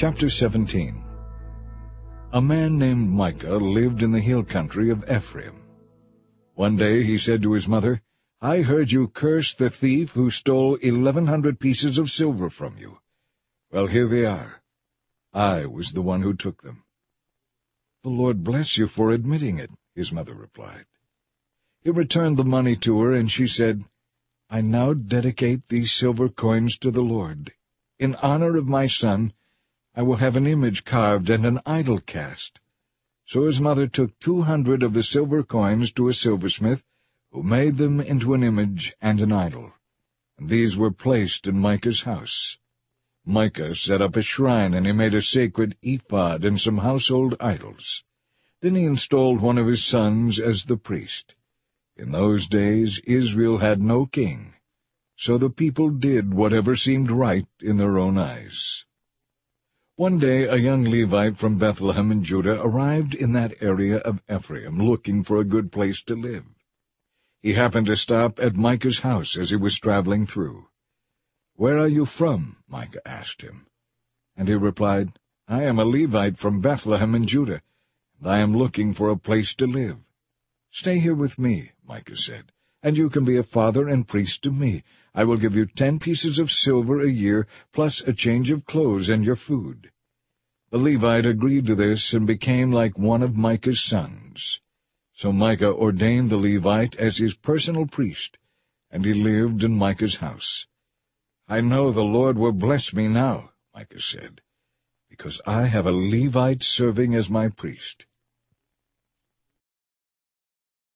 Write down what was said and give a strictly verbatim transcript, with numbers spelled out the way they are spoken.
Chapter seventeen. A man named Micah lived in the hill country of Ephraim. One day he said to his mother, "I heard you curse the thief who stole eleven hundred pieces of silver from you. Well, here they are. I was the one who took them." "The Lord bless you for admitting it," his mother replied. He returned the money to her, and she said, "I now dedicate these silver coins to the Lord. In honor of my son, I will have an image carved and an idol cast." So his mother took two hundred of the silver coins to a silversmith, who made them into an image and an idol, and these were placed in Micah's house. Micah set up a shrine, and he made a sacred ephod and some household idols. Then he installed one of his sons as the priest. In those days Israel had no king, so the people did whatever seemed right in their own eyes. One day a young Levite from Bethlehem in Judah arrived in that area of Ephraim, looking for a good place to live. He happened to stop at Micah's house as he was traveling through. "Where are you from?" Micah asked him. And he replied, "I am a Levite from Bethlehem in Judah, and I am looking for a place to live." "Stay here with me," Micah said, "and you can be a father and priest to me. I will give you ten pieces of silver a year, plus a change of clothes and your food." The Levite agreed to this and became like one of Micah's sons. So Micah ordained the Levite as his personal priest, and he lived in Micah's house. "I know the Lord will bless me now," Micah said, "because I have a Levite serving as my priest.